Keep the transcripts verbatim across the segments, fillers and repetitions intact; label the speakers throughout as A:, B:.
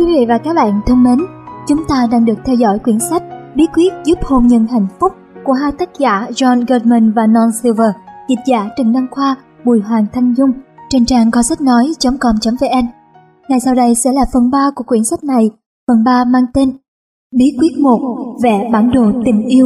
A: Quý vị và các bạn thân mến, chúng ta đang được theo dõi quyển sách Bí quyết giúp hôn nhân hạnh phúc của hai tác giả John Gottman và Non Silver, dịch giả Trần Đăng Khoa, Bùi Hoàng Thanh Dung trên trang co sách nói chấm com chấm vn. Ngay sau đây sẽ là phần ba của quyển sách này, phần ba mang tên Bí quyết một, vẽ bản đồ tình yêu.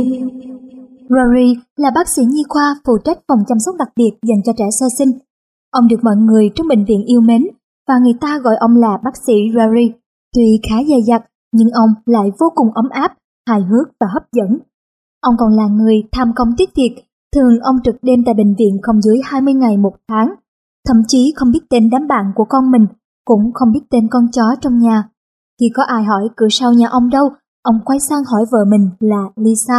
A: Rory là bác sĩ nhi khoa phụ trách phòng chăm sóc đặc biệt dành cho trẻ sơ sinh. Ông được mọi người trong bệnh viện yêu mến và người ta gọi ông là bác sĩ Rory. Tuy khá dè dặt, nhưng ông lại vô cùng ấm áp, hài hước và hấp dẫn. Ông còn là người tham công tiếc việc, thường ông trực đêm tại bệnh viện không dưới hai mươi ngày một tháng. Thậm chí không biết tên đám bạn của con mình, cũng không biết tên con chó trong nhà. Khi có ai hỏi cửa sau nhà ông đâu, ông quay sang hỏi vợ mình là Lisa.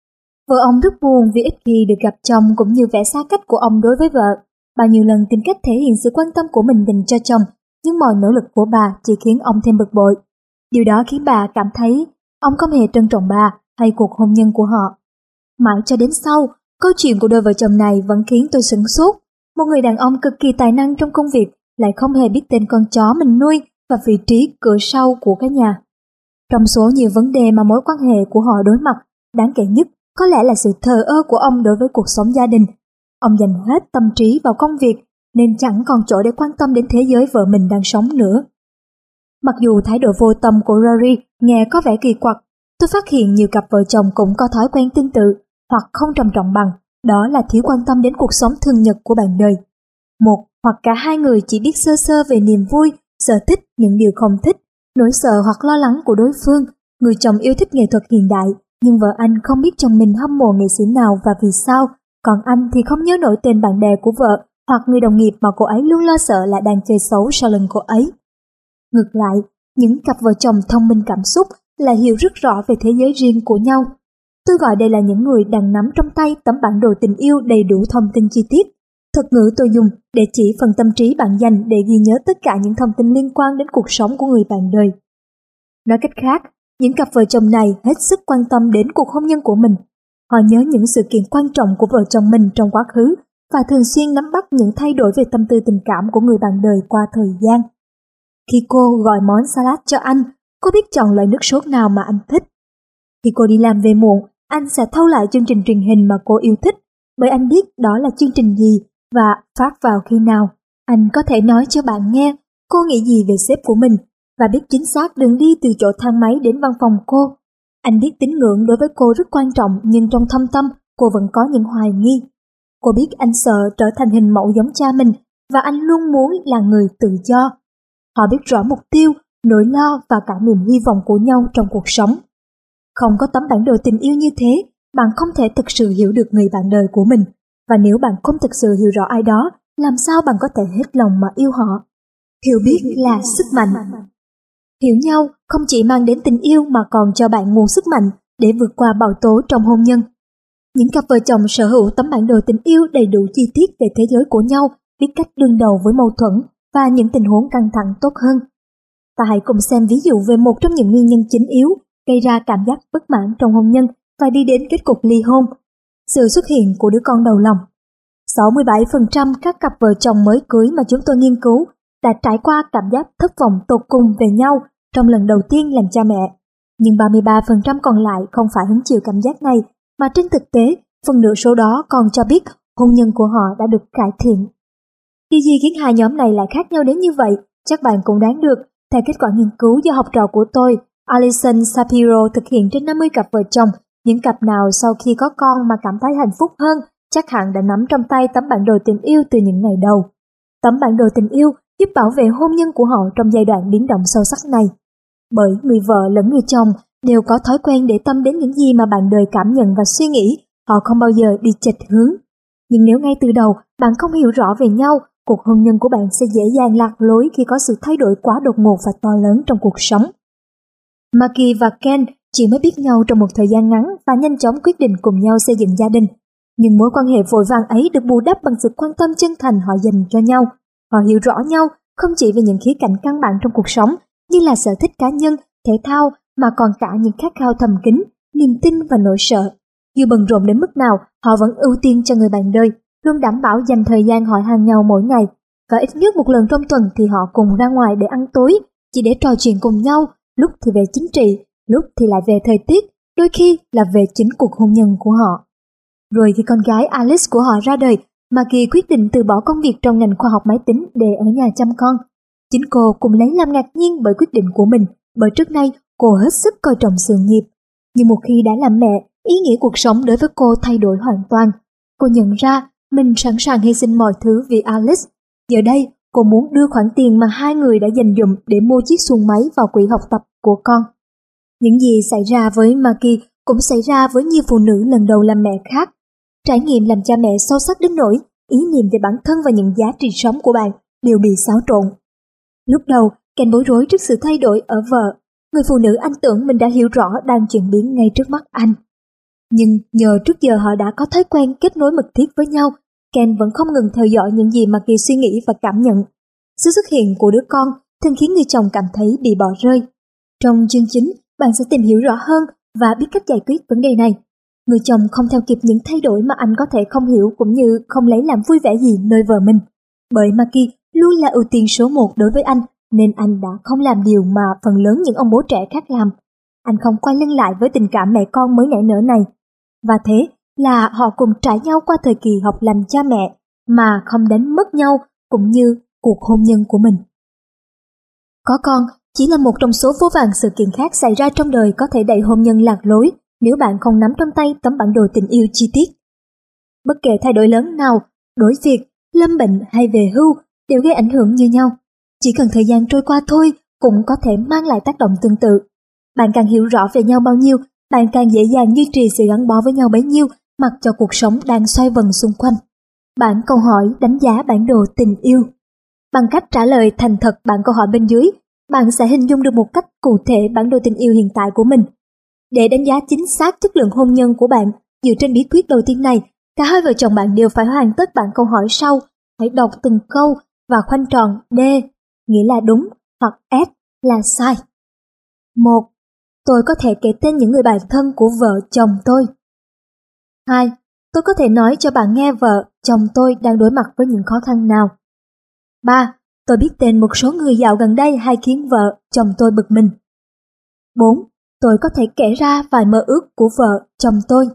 A: Vợ ông rất buồn vì ít khi được gặp chồng cũng như vẻ xa cách của ông đối với vợ. Bao nhiêu lần tìm cách thể hiện sự quan tâm của mình dành cho chồng, nhưng mọi nỗ lực của bà chỉ khiến ông thêm bực bội. Điều đó khiến bà cảm thấy ông không hề trân trọng bà hay cuộc hôn nhân của họ. Mãi cho đến sau, câu chuyện của đôi vợ chồng này vẫn khiến tôi sửng sốt. Một người đàn ông cực kỳ tài năng trong công việc lại không hề biết tên con chó mình nuôi và vị trí cửa sau của cái nhà. Trong số nhiều vấn đề mà mối quan hệ của họ đối mặt, đáng kể nhất có lẽ là sự thờ ơ của ông đối với cuộc sống gia đình. Ông dành hết tâm trí vào công việc nên chẳng còn chỗ để quan tâm đến thế giới vợ mình đang sống nữa. Mặc dù thái độ vô tâm của Rory nghe có vẻ kỳ quặc, tôi phát hiện nhiều cặp vợ chồng cũng có thói quen tương tự hoặc không trầm trọng bằng, đó là thiếu quan tâm đến cuộc sống thường nhật của bạn đời. Một hoặc cả hai người chỉ biết sơ sơ về niềm vui, sở thích, những điều không thích, nỗi sợ hoặc lo lắng của đối phương. Người chồng yêu thích nghệ thuật hiện đại, nhưng vợ anh không biết chồng mình hâm mộ nghệ sĩ nào và vì sao, còn anh thì không nhớ nổi tên bạn bè của vợ hoặc người đồng nghiệp mà cô ấy luôn lo sợ là đang chơi xấu sau lưng cô ấy. Ngược lại, những cặp vợ chồng thông minh cảm xúc lại hiểu rất rõ về thế giới riêng của nhau. Tôi gọi đây là những người đang nắm trong tay tấm bản đồ tình yêu đầy đủ thông tin chi tiết. Thuật ngữ tôi dùng để chỉ phần tâm trí bạn dành để ghi nhớ tất cả những thông tin liên quan đến cuộc sống của người bạn đời. Nói cách khác, những cặp vợ chồng này hết sức quan tâm đến cuộc hôn nhân của mình. Họ nhớ những sự kiện quan trọng của vợ chồng mình trong quá khứ và thường xuyên nắm bắt những thay đổi về tâm tư tình cảm của người bạn đời qua thời gian. Khi cô gọi món salad cho anh, cô biết chọn loại nước sốt nào mà anh thích. Khi cô đi làm về muộn, anh sẽ thâu lại chương trình truyền hình mà cô yêu thích, bởi anh biết đó là chương trình gì và phát vào khi nào. Anh có thể nói cho bạn nghe cô nghĩ gì về sếp của mình và biết chính xác đường đi từ chỗ thang máy đến văn phòng cô. Anh biết tín ngưỡng đối với cô rất quan trọng, nhưng trong thâm tâm cô vẫn có những hoài nghi. Cô biết anh sợ trở thành hình mẫu giống cha mình và anh luôn muốn là người tự do. Họ biết rõ mục tiêu, nỗi lo và cả niềm hy vọng của nhau trong cuộc sống. Không có tấm bản đồ tình yêu như thế, bạn không thể thực sự hiểu được người bạn đời của mình. Và nếu bạn không thực sự hiểu rõ ai đó, làm sao bạn có thể hết lòng mà yêu họ? Hiểu biết là sức mạnh. Hiểu nhau không chỉ mang đến tình yêu mà còn cho bạn nguồn sức mạnh để vượt qua bão tố trong hôn nhân. Những cặp vợ chồng sở hữu tấm bản đồ tình yêu đầy đủ chi tiết về thế giới của nhau, biết cách đương đầu với mâu thuẫn và những tình huống căng thẳng tốt hơn. Ta hãy cùng xem ví dụ về một trong những nguyên nhân chính yếu gây ra cảm giác bất mãn trong hôn nhân và đi đến kết cục ly hôn: sự xuất hiện của đứa con đầu lòng. sáu mươi bảy phần trăm các cặp vợ chồng mới cưới mà chúng tôi nghiên cứu đã trải qua cảm giác thất vọng tột cùng về nhau trong lần đầu tiên làm cha mẹ. Nhưng ba mươi ba phần trăm còn lại không phải hứng chịu cảm giác này, mà trên thực tế, phần nửa số đó còn cho biết hôn nhân của họ đã được cải thiện. Điều gì khiến hai nhóm này lại khác nhau đến như vậy? Chắc bạn cũng đoán được. Theo kết quả nghiên cứu do học trò của tôi, Alison Shapiro, thực hiện trên năm mươi cặp vợ chồng, những cặp nào sau khi có con mà cảm thấy hạnh phúc hơn chắc hẳn đã nắm trong tay tấm bản đồ tình yêu từ những ngày đầu. Tấm bản đồ tình yêu giúp bảo vệ hôn nhân của họ trong giai đoạn biến động sâu sắc này. Bởi người vợ lẫn người chồng đều có thói quen để tâm đến những gì mà bạn đời cảm nhận và suy nghĩ, họ không bao giờ đi chệch hướng. Nhưng nếu ngay từ đầu bạn không hiểu rõ về nhau, cuộc hôn nhân của bạn sẽ dễ dàng lạc lối khi có sự thay đổi quá đột ngột và to lớn trong cuộc sống. Maggie và Ken chỉ mới biết nhau trong một thời gian ngắn và nhanh chóng quyết định cùng nhau xây dựng gia đình. Nhưng mối quan hệ vội vàng ấy được bù đắp bằng sự quan tâm chân thành họ dành cho nhau. Họ hiểu rõ nhau không chỉ về những khía cạnh căn bản trong cuộc sống như là sở thích cá nhân, thể thao, mà còn cả những khát khao thầm kín, niềm tin và nỗi sợ. Dù bận rộn đến mức nào, họ vẫn ưu tiên cho người bạn đời, luôn đảm bảo dành thời gian hỏi han nhau mỗi ngày, và ít nhất một lần trong tuần thì họ cùng ra ngoài để ăn tối, chỉ để trò chuyện cùng nhau, lúc thì về chính trị, lúc thì lại về thời tiết, đôi khi là về chính cuộc hôn nhân của họ. Rồi khi con gái Alice của họ ra đời, Maggie quyết định từ bỏ công việc trong ngành khoa học máy tính để ở nhà chăm con. Chính cô cũng lấy làm ngạc nhiên bởi quyết định của mình, bởi trước nay cô hết sức coi trọng sự nghiệp. Nhưng một khi đã làm mẹ, ý nghĩa cuộc sống đối với cô thay đổi hoàn toàn. Cô nhận ra mình sẵn sàng hy sinh mọi thứ vì Alice. Giờ đây, cô muốn đưa khoản tiền mà hai người đã dành dụm để mua chiếc xuồng máy vào quỹ học tập của con. Những gì xảy ra với Maggie cũng xảy ra với nhiều phụ nữ lần đầu làm mẹ khác. Trải nghiệm làm cha mẹ sâu sắc đến nỗi ý niệm về bản thân và những giá trị sống của bạn đều bị xáo trộn. Lúc đầu, Ken bối rối trước sự thay đổi ở vợ. Người phụ nữ anh tưởng mình đã hiểu rõ đang chuyển biến ngay trước mắt anh. Nhưng nhờ trước giờ họ đã có thói quen kết nối mật thiết với nhau, Ken vẫn không ngừng theo dõi những gì Maggie suy nghĩ và cảm nhận. Sự xuất hiện của đứa con thường khiến người chồng cảm thấy bị bỏ rơi. Trong chương chính, bạn sẽ tìm hiểu rõ hơn và biết cách giải quyết vấn đề này. Người chồng không theo kịp những thay đổi mà anh có thể không hiểu, cũng như không lấy làm vui vẻ gì nơi vợ mình. Bởi Maggie luôn là ưu tiên số một đối với anh, nên anh đã không làm điều mà phần lớn những ông bố trẻ khác làm. Anh không quay lưng lại với tình cảm mẹ con mới nảy nở này. Và thế là họ cùng trải nhau qua thời kỳ học làm cha mẹ mà không đánh mất nhau, cũng như cuộc hôn nhân của mình. Có con chỉ là một trong số vô vàn sự kiện khác xảy ra trong đời có thể đẩy hôn nhân lạc lối nếu bạn không nắm trong tay tấm bản đồ tình yêu chi tiết. Bất kể thay đổi lớn nào, đổi việc, lâm bệnh hay về hưu đều gây ảnh hưởng như nhau. Chỉ cần thời gian trôi qua thôi cũng có thể mang lại tác động tương tự. Bạn càng hiểu rõ về nhau bao nhiêu, bạn càng dễ dàng duy trì sự gắn bó với nhau bấy nhiêu, mặc cho cuộc sống đang xoay vần xung quanh. Bản câu hỏi đánh giá bản đồ tình yêu. Bằng cách trả lời thành thật bản câu hỏi bên dưới, bạn sẽ hình dung được một cách cụ thể bản đồ tình yêu hiện tại của mình. Để đánh giá chính xác chất lượng hôn nhân của bạn, dựa trên bí quyết đầu tiên này, cả hai vợ chồng bạn đều phải hoàn tất bản câu hỏi sau. Hãy đọc từng câu và khoanh tròn D, nghĩa là đúng, hoặc S là sai. một. Tôi có thể kể tên những người bạn thân của vợ chồng tôi. hai. Tôi có thể nói cho bạn nghe vợ chồng tôi đang đối mặt với những khó khăn nào. ba. Tôi biết tên một số người dạo gần đây hay khiến vợ chồng tôi bực mình. bốn. Tôi có thể kể ra vài mơ ước của vợ chồng tôi.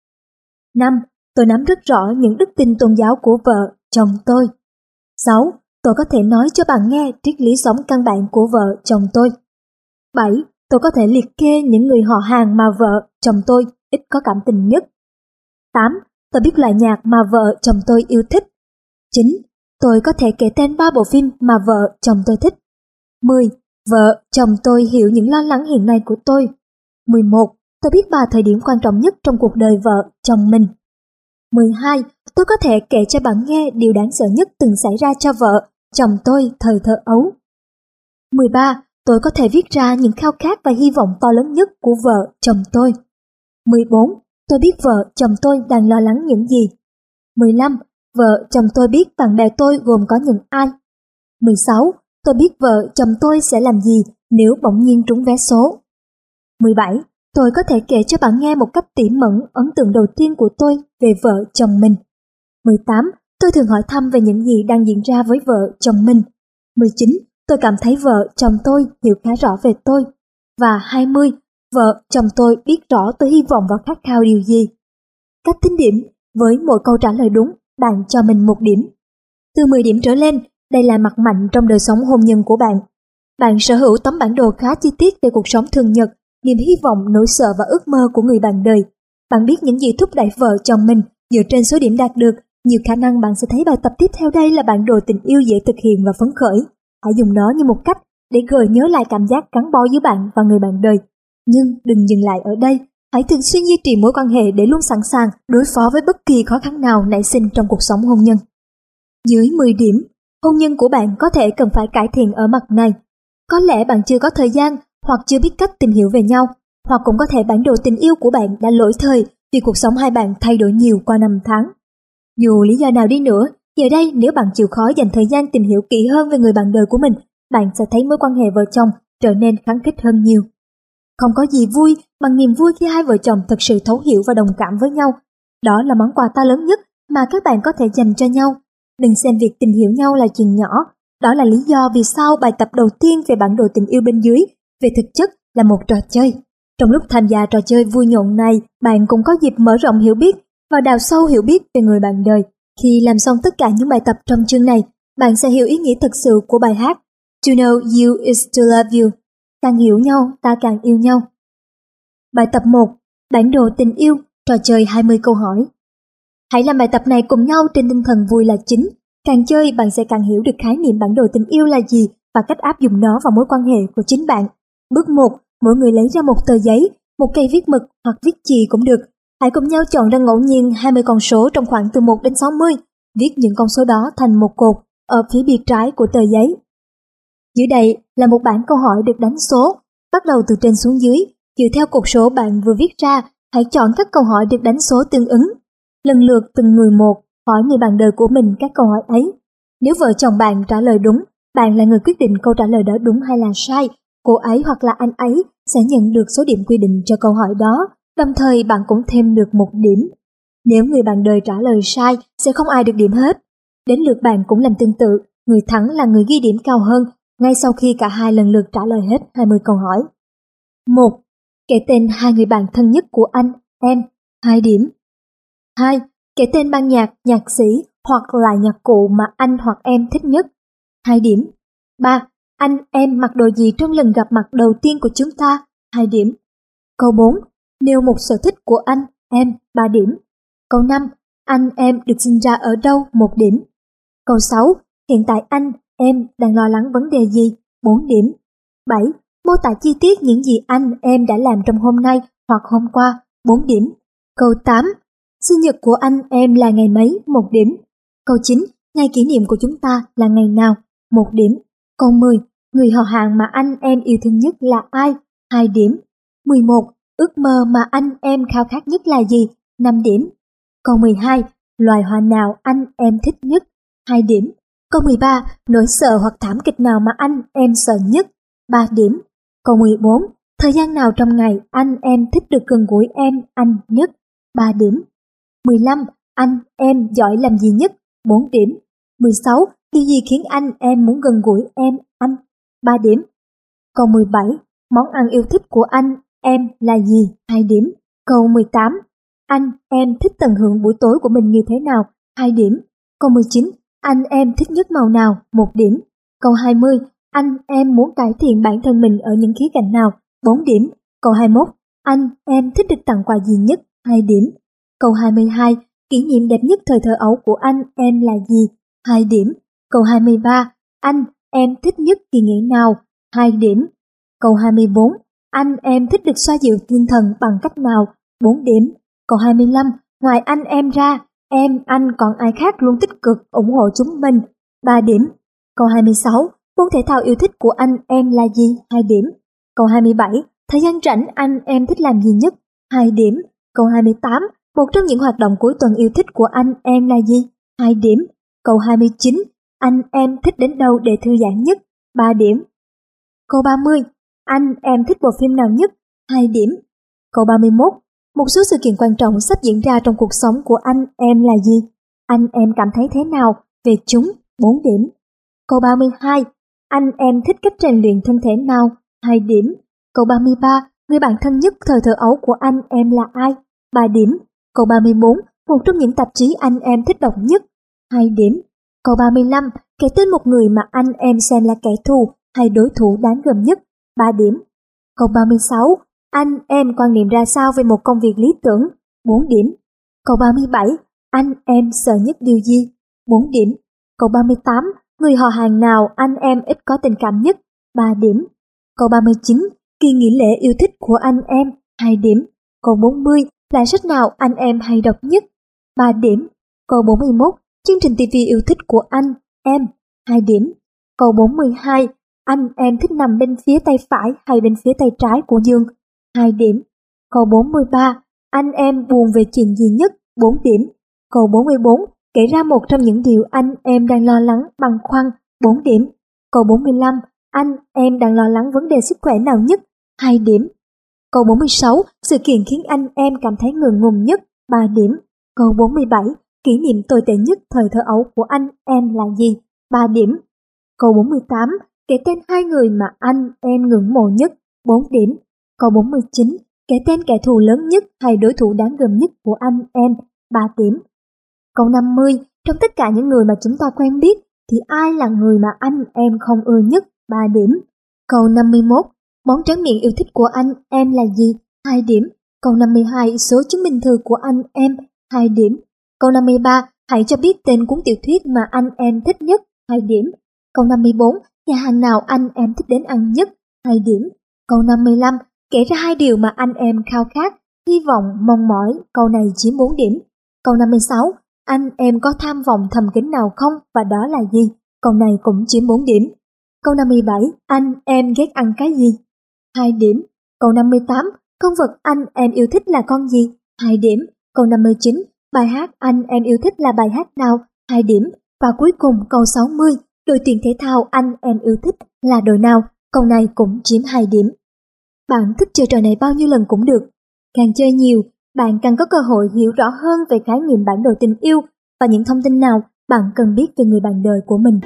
A: năm. Tôi nắm rất rõ những đức tin tôn giáo của vợ chồng tôi. sáu. Tôi có thể nói cho bạn nghe triết lý sống căn bản của vợ chồng tôi. bảy. Tôi có thể liệt kê những người họ hàng mà vợ chồng tôi ít có cảm tình nhất. tám. Tôi biết loại nhạc mà vợ chồng tôi yêu thích. chín. Tôi có thể kể tên ba bộ phim mà vợ chồng tôi thích. mười. Vợ chồng tôi hiểu những lo lắng hiện nay của tôi. mười một. Tôi biết ba thời điểm quan trọng nhất trong cuộc đời vợ chồng mình. mười hai. Tôi có thể kể cho bạn nghe điều đáng sợ nhất từng xảy ra cho vợ chồng tôi thời thơ ấu. mười ba. Tôi có thể viết ra những khao khát và hy vọng to lớn nhất của vợ chồng tôi. mười bốn. Tôi biết vợ chồng tôi đang lo lắng những gì. mười lăm. Vợ chồng tôi biết bạn bè tôi gồm có những ai. mười sáu. Tôi biết vợ chồng tôi sẽ làm gì nếu bỗng nhiên trúng vé số. mười bảy. Tôi có thể kể cho bạn nghe một cách tỉ mẩn ấn tượng đầu tiên của tôi về vợ chồng mình. mười tám. Tôi thường hỏi thăm về những gì đang diễn ra với vợ chồng mình. mười chín. Tôi cảm thấy vợ chồng tôi hiểu khá rõ về tôi. Và hai mươi. Vợ chồng tôi biết rõ tôi hy vọng và khát khao điều gì. Cách tính điểm: với mỗi câu trả lời đúng, bạn cho mình một điểm. Từ mười điểm trở lên, đây là mặt mạnh trong đời sống hôn nhân của bạn. Bạn sở hữu tấm bản đồ khá chi tiết về cuộc sống thường nhật, niềm hy vọng, nỗi sợ và ước mơ của người bạn đời. Bạn biết những gì thúc đẩy vợ chồng mình. Dựa trên số điểm đạt được, nhiều khả năng bạn sẽ thấy bài tập tiếp theo đây là bản đồ tình yêu dễ thực hiện và phấn khởi. Hãy dùng nó như một cách để gợi nhớ lại cảm giác gắn bó giữa bạn và người bạn đời. Nhưng đừng dừng lại ở đây. Hãy thường xuyên duy trì mối quan hệ để luôn sẵn sàng đối phó với bất kỳ khó khăn nào nảy sinh trong cuộc sống hôn nhân. Dưới mười điểm, hôn nhân của bạn có thể cần phải cải thiện ở mặt này. Có lẽ bạn chưa có thời gian, hoặc chưa biết cách tìm hiểu về nhau, hoặc cũng có thể bản đồ tình yêu của bạn đã lỗi thời vì cuộc sống hai bạn thay đổi nhiều qua năm tháng. Dù lý do nào đi nữa, giờ đây nếu bạn chịu khó dành thời gian tìm hiểu kỹ hơn về người bạn đời của mình, bạn sẽ thấy mối quan hệ vợ chồng trở nên khăng khít hơn nhiều. Không có gì vui bằng niềm vui khi hai vợ chồng thật sự thấu hiểu và đồng cảm với nhau. Đó là món quà to lớn nhất mà các bạn có thể dành cho nhau. Đừng xem việc tìm hiểu nhau là chuyện nhỏ. Đó là lý do vì sao bài tập đầu tiên về bản đồ tình yêu bên dưới về thực chất là một trò chơi. Trong lúc tham gia trò chơi vui nhộn này, bạn cũng có dịp mở rộng hiểu biết và đào sâu hiểu biết về người bạn đời. Khi làm xong tất cả những bài tập trong chương này, bạn sẽ hiểu ý nghĩa thực sự của bài hát To know you is to love you. Càng hiểu nhau, ta càng yêu nhau. Bài tập một. Bản đồ tình yêu, trò chơi hai mươi câu hỏi. Hãy làm bài tập này cùng nhau trên tinh thần vui là chính. Càng chơi, bạn sẽ càng hiểu được khái niệm bản đồ tình yêu là gì và cách áp dụng nó vào mối quan hệ của chính bạn. Bước một. Mỗi người lấy ra một tờ giấy, một cây viết mực hoặc viết chì cũng được. Hãy cùng nhau chọn ra ngẫu nhiên hai mươi con số trong khoảng từ một đến sáu mươi. Viết những con số đó thành một cột ở phía bìa trái của tờ giấy. Dưới đây là một bảng câu hỏi được đánh số, bắt đầu từ trên xuống dưới. Dựa theo cột số bạn vừa viết ra, hãy chọn các câu hỏi được đánh số tương ứng. Lần lượt từng người một, hỏi người bạn đời của mình các câu hỏi ấy. Nếu vợ chồng bạn trả lời đúng, bạn là người quyết định câu trả lời đó đúng hay là sai. Cô ấy hoặc là anh ấy sẽ nhận được số điểm quy định cho câu hỏi đó, đồng thời bạn cũng thêm được một điểm. Nếu người bạn đời trả lời sai, sẽ không ai được điểm hết. Đến lượt bạn cũng làm tương tự, người thắng là người ghi điểm cao hơn, ngay sau khi cả hai lần lượt trả lời hết hai mươi câu hỏi. một. Kể tên hai người bạn thân nhất của anh, em, hai điểm. hai. Kể tên ban nhạc, nhạc sĩ hoặc là nhạc cụ mà anh hoặc em thích nhất, hai điểm. ba. Anh, em mặc đồ gì trong lần gặp mặt đầu tiên của chúng ta, hai điểm. Câu bốn. Nêu một sở thích của anh, em, ba điểm. Câu năm. Anh, em được sinh ra ở đâu, một điểm. Câu sáu. Hiện tại anh, em đang lo lắng vấn đề gì, bốn điểm. bảy. Mô tả chi tiết những gì anh, em đã làm trong hôm nay hoặc hôm qua, bốn điểm. Câu tám. Sinh nhật của anh, em là ngày mấy, một điểm. Câu chín. Ngày kỷ niệm của chúng ta là ngày nào, một điểm. Câu mười. Người họ hàng mà anh, em yêu thương nhất là ai, hai điểm. mười một. Ước mơ mà anh, em khao khát nhất là gì, năm điểm. Câu mười hai. Loài hoa nào anh, em thích nhất, hai điểm. Câu mười ba. Nỗi sợ hoặc thảm kịch nào mà anh, em sợ nhất, ba điểm. Câu mười bốn. Thời gian nào trong ngày anh, em thích được gần gũi em, anh nhất, ba điểm. mười lăm. Anh, em giỏi làm gì nhất, bốn điểm. mười sáu. Điều gì khiến anh, em muốn gần gũi em, anh, ba điểm. Câu mười bảy. Món ăn yêu thích của anh, em là gì, hai điểm. Câu mười tám. Anh, em thích tận hưởng buổi tối của mình như thế nào, hai điểm. Câu mười chín. Anh, em thích nhất màu nào, một điểm. Câu hai mươi. Anh, em muốn cải thiện bản thân mình ở những khía cạnh nào, bốn điểm. Câu hai mươi mốt. Anh, em thích được tặng quà gì nhất, hai điểm. Câu hai mươi hai. Kỷ niệm đẹp nhất thời thơ ấu của anh, em là gì, hai điểm. Câu hai mươi ba. Anh, em thích nhất kỳ nghỉ nào, hai điểm. Câu hai mươi bốn. Anh, em thích được xoa dịu tinh thần bằng cách nào, bốn điểm. Câu hai mươi lăm. Ngoài anh, em ra, em, anh còn ai khác luôn tích cực ủng hộ chúng mình, ba điểm. Câu hai mươi sáu. Môn thể thao yêu thích của anh, em là gì, hai điểm. Câu hai mươi bảy. Thời gian rảnh anh, em thích làm gì nhất, hai điểm. Câu hai mươi tám. Một trong những hoạt động cuối tuần yêu thích của anh, em là gì, hai điểm. Câu hai mươi chín. Anh, em thích đến đâu để thư giãn nhất, ba điểm. Câu ba mươi. Anh, em thích bộ phim nào nhất, hai điểm. Câu ba mươi mốt. Một số sự kiện quan trọng sắp diễn ra trong cuộc sống của anh, em là gì? Anh, em cảm thấy thế nào về chúng, bốn điểm. Câu ba mươi hai. Anh, em thích cách rèn luyện thân thể nào, hai điểm. Câu ba mươi ba. Người bạn thân nhất thời thơ ấu của anh, em là ai, ba điểm. Câu ba mươi bốn. Một trong những tạp chí anh, em thích đọc nhất, hai điểm. Câu ba mươi lăm. Kể tên một người mà anh, em xem là kẻ thù hay đối thủ đáng gờm nhất, ba điểm. Câu ba mươi sáu. Anh, em quan niệm ra sao về một công việc lý tưởng, bốn điểm. Câu ba mươi bảy. Anh, em sợ nhất điều gì, bốn điểm. Câu ba mươi tám. Người họ hàng nào anh, em ít có tình cảm nhất, ba điểm. Câu ba mươi chín. Kỳ nghỉ lễ yêu thích của anh, em, hai điểm. Câu bốn mươi. Loại sách nào anh, em hay đọc nhất, ba điểm. Câu bốn mươi mốt. Chương trình ti vi yêu thích của anh, em, hai điểm. Câu bốn mươi hai. Anh, em thích nằm bên phía tay phải hay bên phía tay trái của giường, hai điểm. Câu bốn mươi ba. Anh, em buồn về chuyện gì nhất, bốn điểm. Câu bốn mươi bốn. Kể ra một trong những điều anh, em đang lo lắng, băn khoăn, bốn điểm. Câu bốn mươi lăm. Anh, em đang lo lắng vấn đề sức khỏe nào nhất, hai điểm. Câu bốn mươi sáu. Sự kiện khiến anh, em cảm thấy ngượng ngùng nhất, ba điểm. Câu bốn mươi bảy. Kỷ niệm tồi tệ nhất thời thơ ấu của anh, em là gì, ba điểm. Câu bốn mươi tám, kể tên hai người mà anh em ngưỡng mộ nhất, bốn điểm. Câu bốn mươi chín, kể tên kẻ thù lớn nhất hay đối thủ đáng gờm nhất của anh em, ba điểm. Câu năm mươi, trong tất cả những người mà chúng ta quen biết thì ai là người mà anh em không ưa nhất, ba điểm. Câu năm mươi mốt, món tráng miệng yêu thích của anh em là gì, hai điểm. Câu năm mươi hai, số chứng minh thư của anh em, hai điểm. Câu năm mươi ba, hãy cho biết tên cuốn tiểu thuyết mà anh em thích nhất, hai điểm. Câu năm mươi bốn, nhà hàng nào anh em thích đến ăn nhất, hai điểm. Câu năm mươi lăm, kể ra hai điều mà anh em khao khát, hy vọng, mong mỏi, câu này chiếm bốn điểm. Câu năm mươi sáu, anh em có tham vọng thầm kín nào không và đó là gì, câu này cũng chiếm bốn điểm. Câu năm mươi bảy, anh em ghét ăn cái gì, hai điểm. Câu năm mươi tám, con vật anh em yêu thích là con gì, hai điểm. Câu năm mươi chín, bài hát anh em yêu thích là bài hát nào, hai điểm. Và cuối cùng câu sáu mươi, đội tuyển thể thao anh em yêu thích là đội nào, câu này cũng chiếm hai điểm. Bạn thích chơi trò này bao nhiêu lần cũng được. Càng chơi nhiều, bạn càng có cơ hội hiểu rõ hơn về khái niệm bản đồ tình yêu và những thông tin nào bạn cần biết về người bạn đời của mình.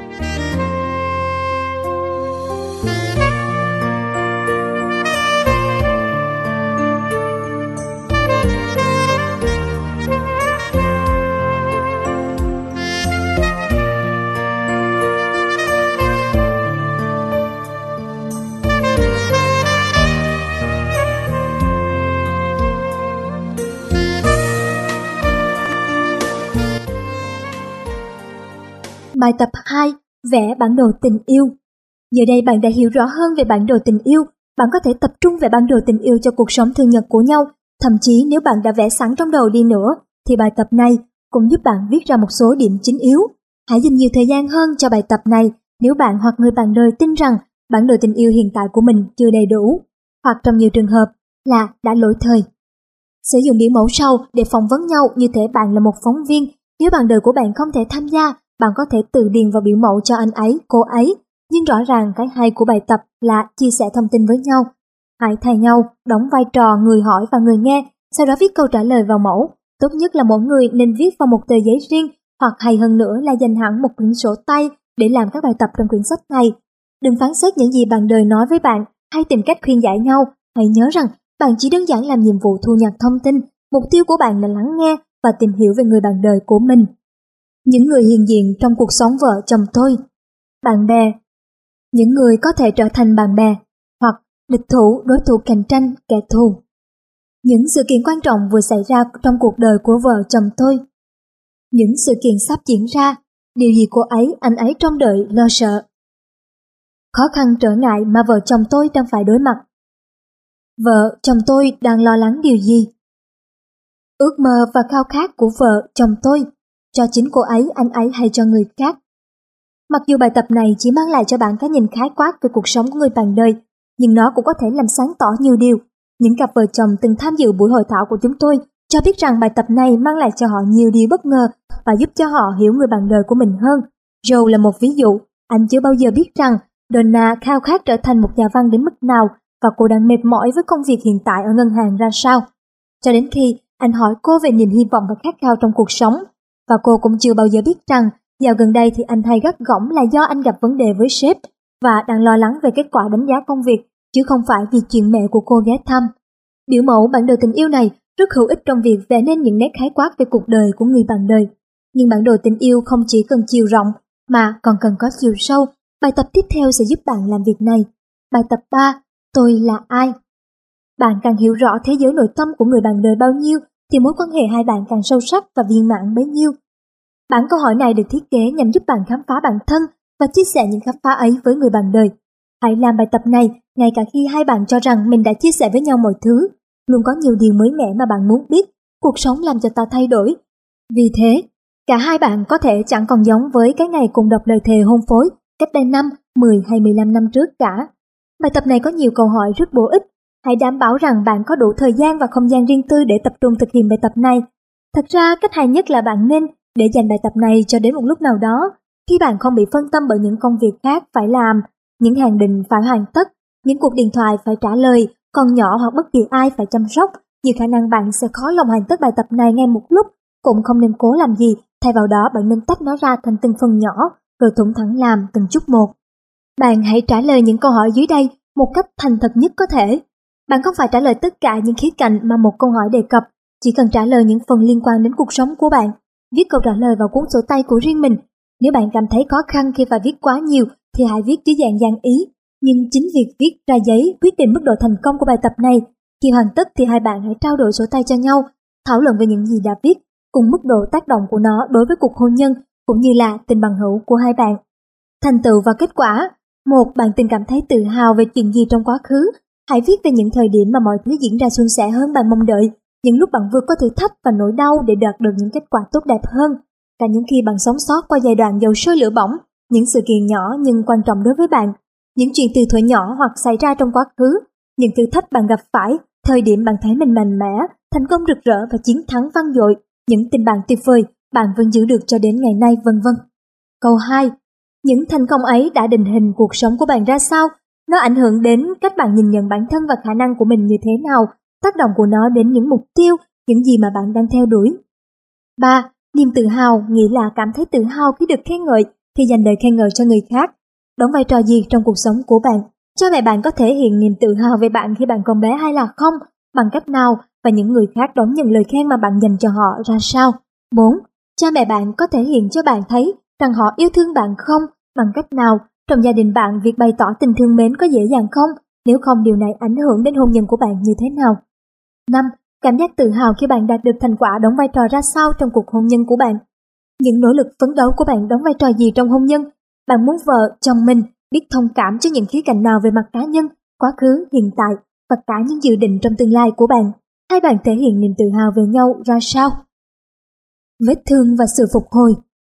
A: Bài tập hai. Vẽ bản đồ tình yêu. Giờ đây bạn đã hiểu rõ hơn về bản đồ tình yêu. Bạn có thể tập trung vẽ bản đồ tình yêu cho cuộc sống thường nhật của nhau. Thậm chí nếu bạn đã vẽ sẵn trong đầu đi nữa, thì bài tập này cũng giúp bạn viết ra một số điểm chính yếu. Hãy dành nhiều thời gian hơn cho bài tập này nếu bạn hoặc người bạn đời tin rằng bản đồ tình yêu hiện tại của mình chưa đầy đủ, hoặc trong nhiều trường hợp là đã lỗi thời. Sử dụng biểu mẫu sau để phỏng vấn nhau như thể bạn là một phóng viên. Nếu bạn đời của bạn không thể tham gia, bạn có thể tự điền vào biểu mẫu cho anh ấy, cô ấy. Nhưng rõ ràng cái hay của bài tập là chia sẻ thông tin với nhau. Hãy thay nhau đóng vai trò người hỏi và người nghe, sau đó viết câu trả lời vào mẫu. Tốt nhất là mỗi người nên viết vào một tờ giấy riêng, hoặc hay hơn nữa là dành hẳn một quyển sổ tay để làm các bài tập trong quyển sách này. Đừng phán xét những gì bạn đời nói với bạn hay tìm cách khuyên giải nhau. Hãy nhớ rằng bạn chỉ đơn giản làm nhiệm vụ thu nhặt thông tin. Mục tiêu của bạn là lắng nghe và tìm hiểu về người bạn đời của mình. Những người hiện diện trong cuộc sống vợ chồng tôi. Bạn bè. Những người có thể trở thành bạn bè, hoặc địch thủ, đối thủ cạnh tranh, kẻ thù. Những sự kiện quan trọng vừa xảy ra trong cuộc đời của vợ chồng tôi. Những sự kiện sắp diễn ra, điều gì cô ấy, anh ấy trông đợi, lo sợ. Khó khăn trở ngại mà vợ chồng tôi đang phải đối mặt. Vợ chồng tôi đang lo lắng điều gì? Ước mơ và khao khát của vợ chồng tôi, cho chính cô ấy, anh ấy hay cho người khác. Mặc dù bài tập này chỉ mang lại cho bạn cái nhìn khái quát về cuộc sống của người bạn đời, nhưng nó cũng có thể làm sáng tỏ nhiều điều. Những cặp vợ chồng từng tham dự buổi hội thảo của chúng tôi cho biết rằng bài tập này mang lại cho họ nhiều điều bất ngờ và giúp cho họ hiểu người bạn đời của mình hơn. Joe là một ví dụ. Anh chưa bao giờ biết rằng Donna khao khát trở thành một nhà văn đến mức nào và cô đang mệt mỏi với công việc hiện tại ở ngân hàng ra sao. Cho đến khi anh hỏi cô về niềm hy vọng và khát khao trong cuộc sống, và cô cũng chưa bao giờ biết rằng dạo gần đây thì anh hay gắt gỏng là do anh gặp vấn đề với sếp và đang lo lắng về kết quả đánh giá công việc, chứ không phải vì chuyện mẹ của cô ghé thăm. Biểu mẫu bản đồ tình yêu này rất hữu ích trong việc vẽ nên những nét khái quát về cuộc đời của người bạn đời. Nhưng bản đồ tình yêu không chỉ cần chiều rộng mà còn cần có chiều sâu. Bài tập tiếp theo sẽ giúp bạn làm việc này. Bài tập ba. Tôi là ai? Bạn càng hiểu rõ thế giới nội tâm của người bạn đời bao nhiêu thì mối quan hệ hai bạn càng sâu sắc và viên mãn bấy nhiêu. Bản câu hỏi này được thiết kế nhằm giúp bạn khám phá bản thân và chia sẻ những khám phá ấy với người bạn đời. Hãy làm bài tập này ngay cả khi hai bạn cho rằng mình đã chia sẻ với nhau mọi thứ. Luôn có nhiều điều mới mẻ mà bạn muốn biết. Cuộc sống làm cho ta thay đổi. Vì thế, cả hai bạn có thể chẳng còn giống với cái ngày cùng đọc lời thề hôn phối cách đây năm, mười hay mười lăm năm trước cả. Bài tập này có nhiều câu hỏi rất bổ ích. Hãy đảm bảo rằng bạn có đủ thời gian và không gian riêng tư để tập trung thực hiện bài tập này. Thật ra, cách hay nhất là bạn nên để dành bài tập này cho đến một lúc nào đó, khi bạn không bị phân tâm bởi những công việc khác phải làm, những hạn định phải hoàn tất, những cuộc điện thoại phải trả lời, con nhỏ hoặc bất kỳ ai phải chăm sóc. Nhiều khả năng bạn sẽ khó lòng hoàn tất bài tập này ngay một lúc. Cũng không nên cố làm gì, thay vào đó bạn nên tách nó ra thành từng phần nhỏ, rồi thủng thẳng làm từng chút một. Bạn hãy trả lời những câu hỏi dưới đây một cách thành thật nhất có thể. Bạn không phải trả lời tất cả những khía cạnh mà một câu hỏi đề cập, chỉ cần trả lời những phần liên quan đến cuộc sống của bạn. Viết câu trả lời vào cuốn sổ tay của riêng mình. Nếu bạn cảm thấy khó khăn khi phải viết quá nhiều thì hãy viết dưới dạng dàn ý. Nhưng chính việc viết ra giấy quyết định mức độ thành công của bài tập này. Khi hoàn tất thì hai bạn hãy trao đổi sổ tay cho nhau, thảo luận về những gì đã viết, cùng mức độ tác động của nó đối với cuộc hôn nhân cũng như là tình bằng hữu của hai bạn. Thành tựu và kết quả. Một, bạn từng cảm thấy tự hào về chuyện gì trong quá khứ? Hãy viết về những thời điểm mà mọi thứ diễn ra suôn sẻ hơn bạn mong đợi, những lúc bạn vượt qua thử thách và nỗi đau để đạt được những kết quả tốt đẹp hơn, cả những khi bạn sống sót qua giai đoạn dầu sôi lửa bỏng, những sự kiện nhỏ nhưng quan trọng đối với bạn, những chuyện từ thuở nhỏ hoặc xảy ra trong quá khứ, những thử thách bạn gặp phải, thời điểm bạn thấy mình mạnh mẽ, thành công rực rỡ và chiến thắng vang dội, những tình bạn tuyệt vời bạn vẫn giữ được cho đến ngày nay, vân vân. Câu hai. Những thành công ấy đã định hình cuộc sống của bạn ra sao? Nó ảnh hưởng đến cách bạn nhìn nhận bản thân và khả năng của mình như thế nào? Tác động của nó đến những mục tiêu, những gì mà bạn đang theo đuổi. ba. Niềm tự hào nghĩa là cảm thấy tự hào khi được khen ngợi, khi dành lời khen ngợi cho người khác. Đóng vai trò gì trong cuộc sống của bạn? Cha mẹ bạn có thể hiện niềm tự hào về bạn khi bạn còn bé hay là không? Bằng cách nào? Và những người khác đón nhận lời khen mà bạn dành cho họ ra sao? bốn. Cha mẹ bạn có thể hiện cho bạn thấy rằng họ yêu thương bạn không? Bằng cách nào? Trong gia đình bạn, việc bày tỏ tình thương mến có dễ dàng không? Nếu không, điều này ảnh hưởng đến hôn nhân của bạn như thế nào? năm. Cảm giác tự hào khi bạn đạt được thành quả đóng vai trò ra sao trong cuộc hôn nhân của bạn? Những nỗ lực phấn đấu của bạn đóng vai trò gì trong hôn nhân? Bạn muốn vợ, chồng mình biết thông cảm cho những khía cạnh nào về mặt cá nhân, quá khứ, hiện tại và cả những dự định trong tương lai của bạn? Hai bạn thể hiện niềm tự hào về nhau ra sao? Vết thương và sự phục hồi.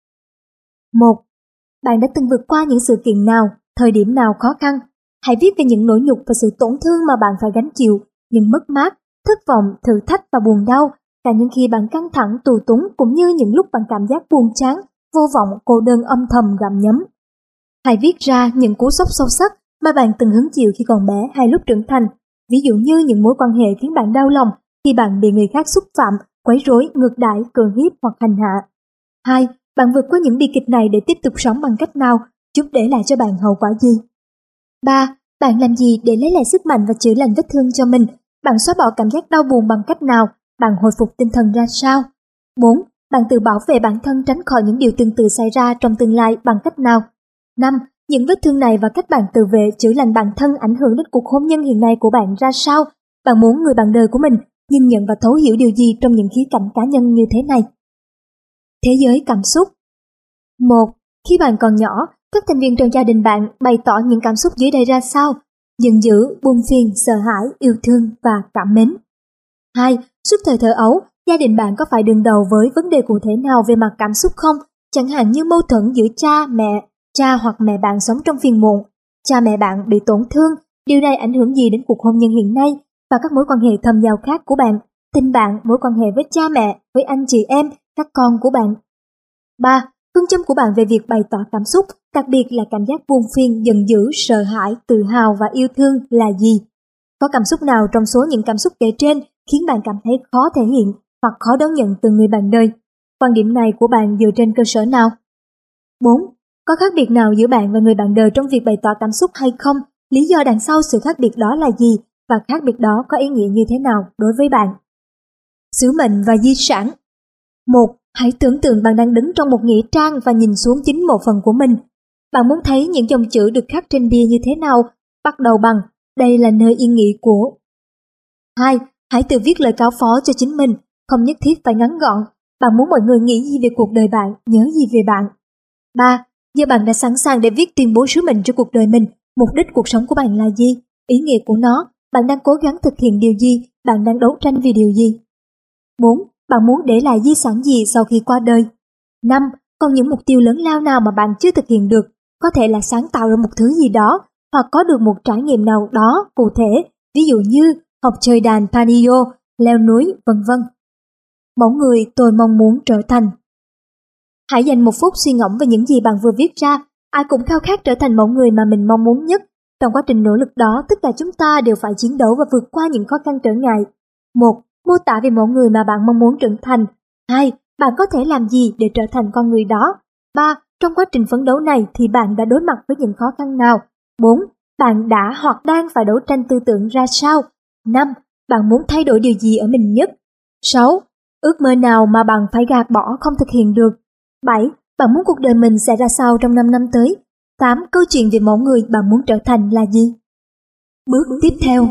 A: một. Bạn đã từng vượt qua những sự kiện nào, thời điểm nào khó khăn? Hãy viết về những nỗi nhục và sự tổn thương mà bạn phải gánh chịu, những mất mát, thất vọng, thử thách và buồn đau, cả những khi bạn căng thẳng, tù túng cũng như những lúc bạn cảm giác buồn chán, vô vọng, cô đơn âm thầm gặm nhấm. Hãy viết ra những cú sốc sâu sắc mà bạn từng hứng chịu khi còn bé hay lúc trưởng thành, ví dụ như những mối quan hệ khiến bạn đau lòng khi bạn bị người khác xúc phạm, quấy rối, ngược đãi, cưỡng hiếp hoặc hành hạ. hai. Bạn vượt qua những bi kịch này để tiếp tục sống bằng cách nào? Chúng để lại cho bạn hậu quả gì? ba. Bạn làm gì để lấy lại sức mạnh và chữa lành vết thương cho mình? Bạn xóa bỏ cảm giác đau buồn bằng cách nào? Bạn hồi phục tinh thần ra sao? bốn. Bạn tự bảo vệ bản thân tránh khỏi những điều tương tự xảy ra trong tương lai bằng cách nào? năm. Những vết thương này và cách bạn tự vệ chữa lành bản thân ảnh hưởng đến cuộc hôn nhân hiện nay của bạn ra sao? Bạn muốn người bạn đời của mình nhìn nhận và thấu hiểu điều gì trong những khía cạnh cá nhân như thế này? Thế giới cảm xúc. một. Khi bạn còn nhỏ, các thành viên trong gia đình bạn bày tỏ những cảm xúc dưới đây ra sao? Giận dữ, buồn phiền, sợ hãi, yêu thương và cảm mến. hai. Suốt thời thơ ấu, gia đình bạn có phải đương đầu với vấn đề cụ thể nào về mặt cảm xúc không? Chẳng hạn như mâu thuẫn giữa cha, mẹ, cha hoặc mẹ bạn sống trong phiền muộn, cha mẹ bạn bị tổn thương, điều này ảnh hưởng gì đến cuộc hôn nhân hiện nay và các mối quan hệ thâm giao khác của bạn, tình bạn, mối quan hệ với cha mẹ, với anh chị em, các con của bạn. ba. Phương châm của bạn về việc bày tỏ cảm xúc, đặc biệt là cảm giác buồn phiền, giận dữ, sợ hãi, tự hào và yêu thương là gì? Có cảm xúc nào trong số những cảm xúc kể trên khiến bạn cảm thấy khó thể hiện hoặc khó đón nhận từ người bạn đời? Quan điểm này của bạn dựa trên cơ sở nào? bốn. Có khác biệt nào giữa bạn và người bạn đời trong việc bày tỏ cảm xúc hay không? Lý do đằng sau sự khác biệt đó là gì? Và khác biệt đó có ý nghĩa như thế nào đối với bạn? Sứ mệnh và di sản. một. Hãy tưởng tượng bạn đang đứng trong một nghĩa trang và nhìn xuống chính một phần của mình. Bạn muốn thấy những dòng chữ được khắc trên bia như thế nào? Bắt đầu bằng đây là nơi yên nghỉ của. hai. Hãy tự viết lời cáo phó cho chính mình, không nhất thiết phải ngắn gọn. Bạn muốn mọi người nghĩ gì về cuộc đời bạn, nhớ gì về bạn? ba. Giờ bạn đã sẵn sàng để viết tuyên bố sứ mệnh cho cuộc đời mình, mục đích cuộc sống của bạn là gì? Ý nghĩa của nó, bạn đang cố gắng thực hiện điều gì? Bạn đang đấu tranh vì điều gì? bốn. Bạn muốn để lại di sản gì sau khi qua đời? năm. Còn những mục tiêu lớn lao nào mà bạn chưa thực hiện được? Có thể là sáng tạo ra một thứ gì đó, hoặc có được một trải nghiệm nào đó cụ thể, ví dụ như học chơi đàn piano, leo núi, vân vân. Mẫu người tôi mong muốn trở thành. Hãy dành một phút suy ngẫm về những gì bạn vừa viết ra. Ai cũng khao khát trở thành mẫu người mà mình mong muốn nhất. Trong quá trình nỗ lực đó, tất cả chúng ta đều phải chiến đấu và vượt qua những khó khăn trở ngại. một. Mô tả về mẫu người mà bạn mong muốn trở thành. hai. Bạn có thể làm gì để trở thành con người đó? ba. Trong quá trình phấn đấu này thì bạn đã đối mặt với những khó khăn nào? bốn. Bạn đã hoặc đang phải đấu tranh tư tưởng ra sao? năm. Bạn muốn thay đổi điều gì ở mình nhất? sáu. Ước mơ nào mà bạn phải gạt bỏ không thực hiện được? bảy. Bạn muốn cuộc đời mình sẽ ra sao trong năm năm tới? tám. Câu chuyện về mẫu người bạn muốn trở thành là gì? Bước tiếp theo.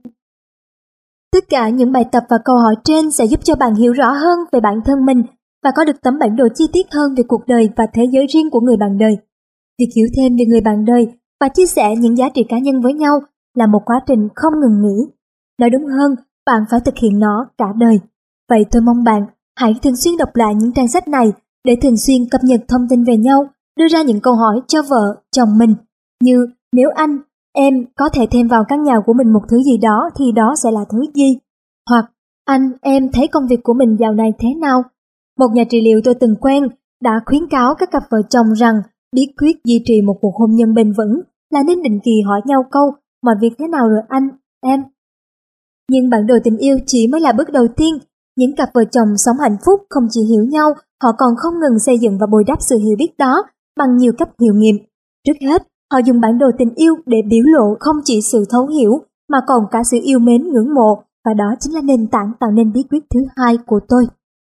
A: Tất cả những bài tập và câu hỏi trên sẽ giúp cho bạn hiểu rõ hơn về bản thân mình và có được tấm bản đồ chi tiết hơn về cuộc đời và thế giới riêng của người bạn đời. Việc hiểu thêm về người bạn đời và chia sẻ những giá trị cá nhân với nhau là một quá trình không ngừng nghỉ. Nói đúng hơn, bạn phải thực hiện nó cả đời. Vậy tôi mong bạn hãy thường xuyên đọc lại những trang sách này để thường xuyên cập nhật thông tin về nhau, đưa ra những câu hỏi cho vợ, chồng mình, như nếu anh, em có thể thêm vào căn nhà của mình một thứ gì đó thì đó sẽ là thứ gì? Hoặc anh, em thấy công việc của mình dạo này thế nào? Một nhà trị liệu tôi từng quen đã khuyến cáo các cặp vợ chồng rằng bí quyết duy trì một cuộc hôn nhân bền vững là nên định kỳ hỏi nhau câu mọi việc thế nào rồi anh, em. Nhưng bản đồ tình yêu chỉ mới là bước đầu tiên. Những cặp vợ chồng sống hạnh phúc không chỉ hiểu nhau, họ còn không ngừng xây dựng và bồi đắp sự hiểu biết đó bằng nhiều cách hiệu nghiệm. Trước hết, họ dùng bản đồ tình yêu để biểu lộ không chỉ sự thấu hiểu mà còn cả sự yêu mến ngưỡng mộ, và đó chính là nền tảng tạo nên bí quyết thứ hai của tôi.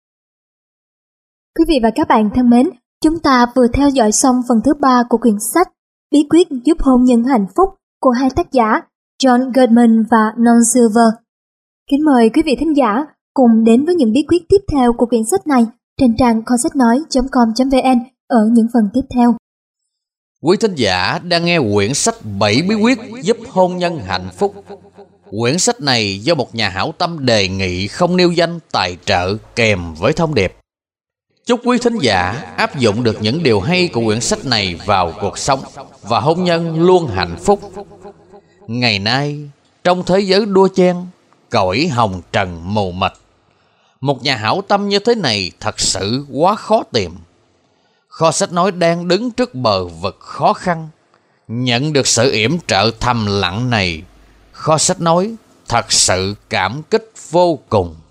A: Quý vị và các bạn thân mến, chúng ta vừa theo dõi xong phần thứ ba của quyển sách Bí quyết giúp hôn nhân hạnh phúc của hai tác giả John Gottman và Non Silver. Kính mời quý vị thính giả cùng đến với những bí quyết tiếp theo của quyển sách này trên trang kho sách nói chấm com chấm vn ở những phần tiếp theo.
B: Quý thính giả đang nghe quyển sách bảy bí quyết giúp hôn nhân hạnh phúc. Quyển sách này do một nhà hảo tâm đề nghị không nêu danh tài trợ kèm với thông điệp. Chúc quý thính giả áp dụng được những điều hay của quyển sách này vào cuộc sống và hôn nhân luôn hạnh phúc. Ngày nay, trong thế giới đua chen, cõi hồng trần mù mịt, một nhà hảo tâm như thế này thật sự quá khó tìm. Kho sách nói đang đứng trước bờ vực khó khăn. Nhận được sự yểm trợ thầm lặng này, kho sách nói thật sự cảm kích vô cùng.